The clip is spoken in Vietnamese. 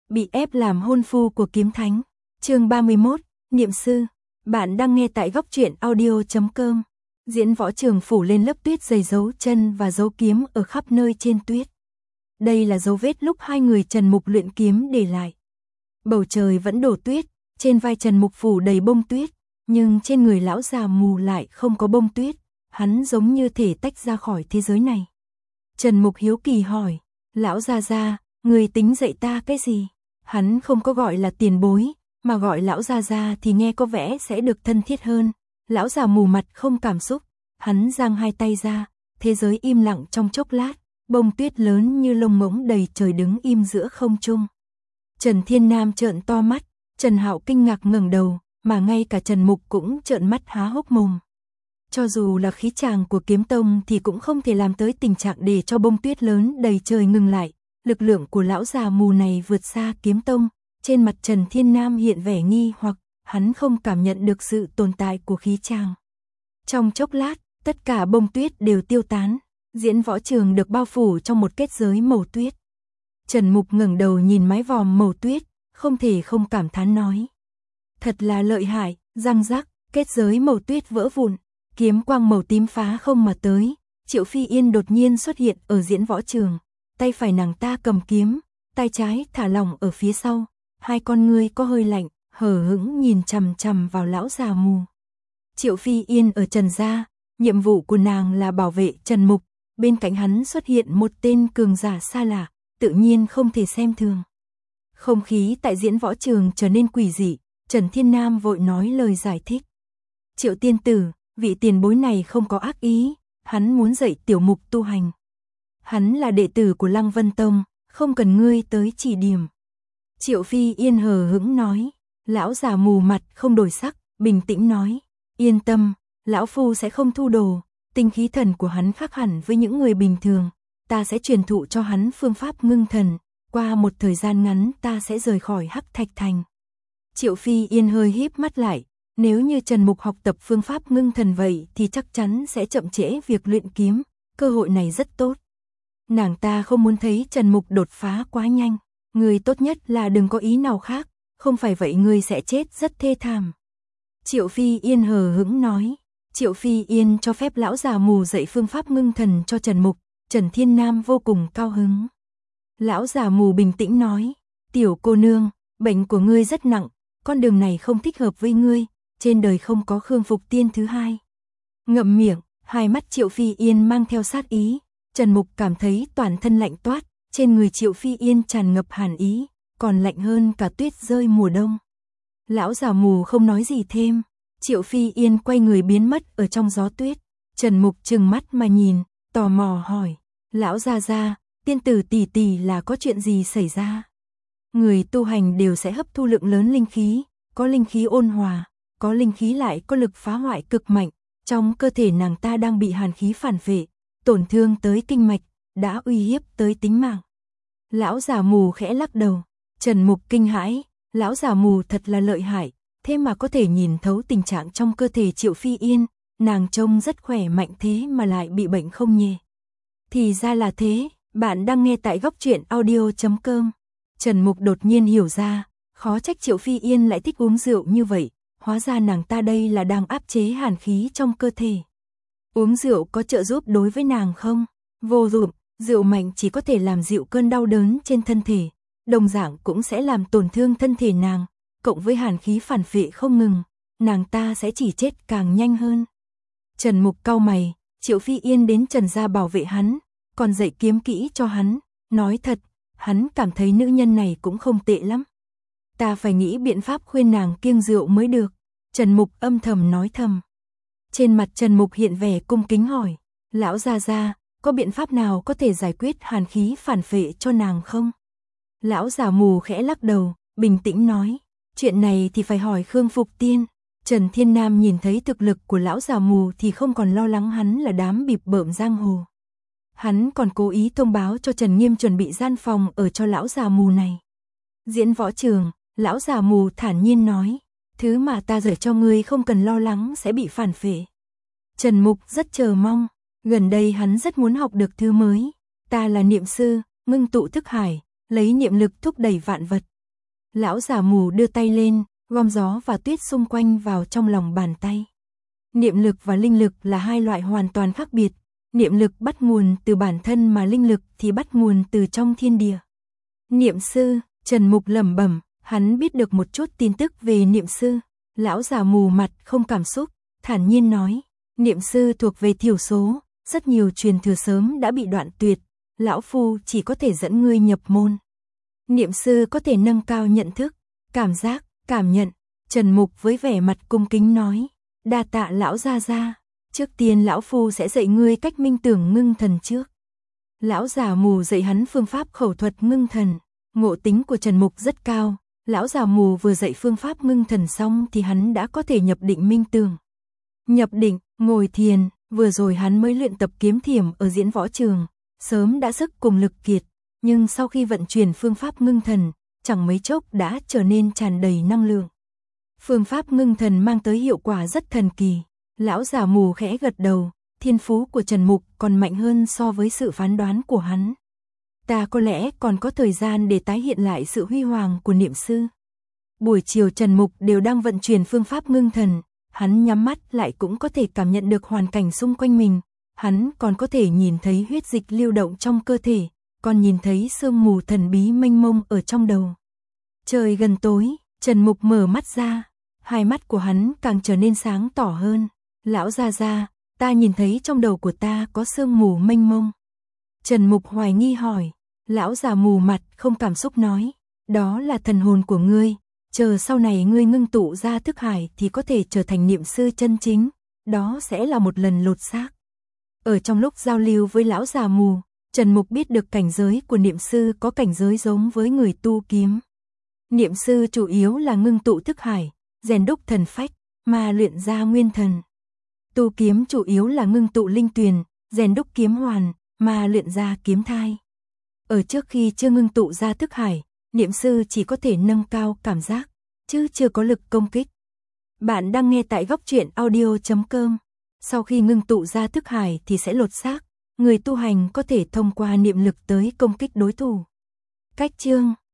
bị ép làm hôn phu của kiếm thánh. Chương 31, niệm sư. Bạn đang nghe tại góc truyện audio.com. Diễn Võ Trường phủ lên lớp tuyết dày dấu chân và dấu kiếm ở khắp nơi trên tuyết. Đây là dấu vết lúc hai người Trần Mục luyện kiếm để lại. Bầu trời vẫn đổ tuyết, trên vai Trần Mục phủ đầy bông tuyết, nhưng trên người lão già mù lại không có bông tuyết, hắn giống như thể tách ra khỏi thế giới này. Trần Mục hiếu kỳ hỏi, lão gia, người tính dạy ta cái gì? Hắn không có gọi là tiền bối, mà gọi lão gia thì nghe có vẻ sẽ được thân thiết hơn. Lão già mù mặt không cảm xúc, hắn giang hai tay ra, thế giới im lặng trong chốc lát, bông tuyết lớn như lông ngỗng đầy trời đứng im giữa không trung. Trần Thiên Nam trợn to mắt, Trần Hạo kinh ngạc ngẩng đầu, mà ngay cả Trần Mục cũng trợn mắt há hốc mồm. Cho dù là khí tràng của kiếm tông thì cũng không thể làm tới tình trạng để cho bông tuyết lớn đầy trời ngừng lại. Lực lượng của lão già mù này vượt xa kiếm tông, trên mặt Trần Thiên Nam hiện vẻ nghi hoặc, hắn không cảm nhận được sự tồn tại của khí tràng. Trong chốc lát, tất cả bông tuyết đều tiêu tán, Diễn Võ Trường được bao phủ trong một kết giới màu tuyết. Trần Mục ngẩng đầu nhìn mái vòm màu tuyết, không thể không cảm thán nói. Thật là lợi hại, răng rắc, kết giới màu tuyết vỡ vụn, kiếm quang màu tím phá không mà tới. Triệu Phi Yên đột nhiên xuất hiện ở Diễn Võ Trường, tay phải nàng ta cầm kiếm, tay trái thả lỏng ở phía sau, hai con ngươi có hơi lạnh, hờ hững nhìn chằm chằm vào lão già mù. Triệu Phi Yên ở Trần gia, nhiệm vụ của nàng là bảo vệ Trần Mục, bên cạnh hắn xuất hiện một tên cường giả xa lạ, tự nhiên không thể xem thường. Không khí tại Diễn Võ Trường trở nên quỷ dị, Trần Thiên Nam vội nói lời giải thích. Triệu tiên tử, vị tiền bối này không có ác ý, hắn muốn dạy tiểu Mục tu hành. Hắn là đệ tử của Lăng Vân Tông, không cần ngươi tới chỉ điểm. Triệu Phi Yên hờ hững nói, lão già mù mặt không đổi sắc, bình tĩnh nói, yên tâm, lão phu sẽ không thu đồ, tinh khí thần của hắn khác hẳn với những người bình thường, ta sẽ truyền thụ cho hắn phương pháp ngưng thần, qua một thời gian ngắn ta sẽ rời khỏi Hắc Thạch Thành. Triệu Phi Yên hơi híp mắt lại, nếu như Trần Mục học tập phương pháp ngưng thần vậy thì chắc chắn sẽ chậm trễ việc luyện kiếm, cơ hội này rất tốt. Nàng ta không muốn thấy Trần Mục đột phá quá nhanh, người tốt nhất là đừng có ý nào khác, không phải vậy người sẽ chết rất thê thảm. Triệu Phi Yên hờ hững nói, Triệu Phi Yên cho phép lão già mù dạy phương pháp ngưng thần cho Trần Mục, Trần Thiên Nam vô cùng cao hứng. Lão già mù bình tĩnh nói, tiểu cô nương, bệnh của ngươi rất nặng, con đường này không thích hợp với ngươi, trên đời không có Khương Phục Tiên thứ hai. Ngậm miệng, hai mắt Triệu Phi Yên mang theo sát ý, Trần Mục cảm thấy toàn thân lạnh toát, trên người Triệu Phi Yên tràn ngập hàn ý, còn lạnh hơn cả tuyết rơi mùa đông. Lão già mù không nói gì thêm, Triệu Phi Yên quay người biến mất ở trong gió tuyết, Trần Mục trừng mắt mà nhìn, tò mò hỏi, lão gia, tiên tử tỷ tỷ là có chuyện gì xảy ra? Người tu hành đều sẽ hấp thu lượng lớn linh khí, có linh khí ôn hòa, có linh khí lại có lực phá hoại cực mạnh, trong cơ thể nàng ta đang bị hàn khí phản phệ, tổn thương tới kinh mạch, đã uy hiếp tới tính mạng. Lão già mù khẽ lắc đầu, Trần Mục kinh hãi, lão già mù thật là lợi hại, thế mà có thể nhìn thấu tình trạng trong cơ thể Triệu Phi Yên, nàng trông rất khỏe mạnh thế mà lại bị bệnh không nhẹ. Thì ra là thế, bạn đang nghe tại góc truyện audio.com. Trần Mục đột nhiên hiểu ra, khó trách Triệu Phi Yên lại thích uống rượu như vậy, hóa ra nàng ta đây là đang áp chế hàn khí trong cơ thể. Uống rượu có trợ giúp đối với nàng không? Vô dụng, rượu mạnh chỉ có thể làm dịu cơn đau đớn trên thân thể, đồng dạng cũng sẽ làm tổn thương thân thể nàng, cộng với hàn khí phản phệ không ngừng, nàng ta sẽ chỉ chết càng nhanh hơn. Trần Mục cau mày, Triệu Phi Yên đến Trần gia bảo vệ hắn, còn dạy kiếm kỹ cho hắn, nói thật, hắn cảm thấy nữ nhân này cũng không tệ lắm. Ta phải nghĩ biện pháp khuyên nàng kiêng rượu mới được, Trần Mục âm thầm nói thầm. Trên mặt Trần Mục hiện vẻ cung kính hỏi, lão gia, có biện pháp nào có thể giải quyết hàn khí phản phệ cho nàng không? Lão già mù khẽ lắc đầu, bình tĩnh nói, chuyện này thì phải hỏi Khương Phục Tiên. Trần Thiên Nam nhìn thấy thực lực của lão già mù thì không còn lo lắng hắn là đám bịp bợm giang hồ. Hắn còn cố ý thông báo cho Trần Nghiêm chuẩn bị gian phòng ở cho lão già mù này. Diễn Võ Trường, lão già mù thản nhiên nói, thứ mà ta dạy cho ngươi không cần lo lắng sẽ bị phản phệ. Trần Mục rất chờ mong, gần đây hắn rất muốn học được thứ mới. Ta là niệm sư, ngưng tụ thức hải, lấy niệm lực thúc đẩy vạn vật, Lão già mù đưa tay lên, gom gió và tuyết xung quanh vào trong lòng bàn tay. Niệm lực và linh lực là hai loại hoàn toàn khác biệt. Niệm lực bắt nguồn từ bản thân mà linh lực thì bắt nguồn từ trong thiên địa. Niệm sư, Trần Mục lẩm bẩm, hắn biết được một chút tin tức về niệm sư. Lão già mù mặt không cảm xúc, thản nhiên nói, niệm sư thuộc về thiểu số, rất nhiều truyền thừa sớm đã bị đoạn tuyệt, lão phu chỉ có thể dẫn ngươi nhập môn. Niệm sư có thể nâng cao nhận thức, cảm giác, cảm nhận. Trần Mục với vẻ mặt cung kính nói, đa tạ lão gia gia, trước tiên lão phu sẽ dạy ngươi cách minh tưởng ngưng thần trước. Lão già mù dạy hắn phương pháp khẩu thuật ngưng thần, ngộ tính của Trần Mục rất cao. Lão già mù vừa dạy phương pháp ngưng thần xong thì hắn đã có thể nhập định minh tưởng. Nhập định, ngồi thiền, vừa rồi hắn mới luyện tập kiếm thiểm ở diễn võ trường, sớm đã sức cùng lực kiệt, nhưng sau khi vận chuyển phương pháp ngưng thần, chẳng mấy chốc đã trở nên tràn đầy năng lượng. Phương pháp ngưng thần mang tới hiệu quả rất thần kỳ. Lão già mù khẽ gật đầu, thiên phú của Trần Mục còn mạnh hơn so với sự phán đoán của hắn. Ta có lẽ còn có thời gian để tái hiện lại sự huy hoàng của niệm sư. Buổi chiều Trần Mục đều đang vận chuyển phương pháp ngưng thần, hắn nhắm mắt lại cũng có thể cảm nhận được hoàn cảnh xung quanh mình, hắn còn có thể nhìn thấy huyết dịch lưu động trong cơ thể, còn nhìn thấy sương mù thần bí mênh mông ở trong đầu. Trời gần tối, Trần Mục mở mắt ra, hai mắt của hắn càng trở nên sáng tỏ hơn. Lão gia gia, ta nhìn thấy trong đầu của ta có sương mù mênh mông. Trần Mục hoài nghi hỏi. Lão già mù mặt không cảm xúc nói, đó là thần hồn của ngươi, chờ sau này ngươi ngưng tụ ra thức hải thì có thể trở thành niệm sư chân chính, đó sẽ là một lần lột xác. Ở trong lúc giao lưu với lão già mù, Trần Mục biết được cảnh giới của niệm sư có cảnh giới giống với người tu kiếm. Niệm sư chủ yếu là ngưng tụ thức hải, rèn đúc thần phách, mà luyện ra nguyên thần. Tu kiếm chủ yếu là ngưng tụ linh tuyền, rèn đúc kiếm hoàn, mà luyện ra kiếm thai. Ở trước khi chưa ngưng tụ ra thức hải, niệm sư chỉ có thể nâng cao cảm giác, chứ chưa có lực công kích. Bạn đang nghe tại góc truyện audio.com. Sau khi ngưng tụ ra thức hải thì sẽ lột xác, người tu hành có thể thông qua niệm lực tới công kích đối thủ. Cách chương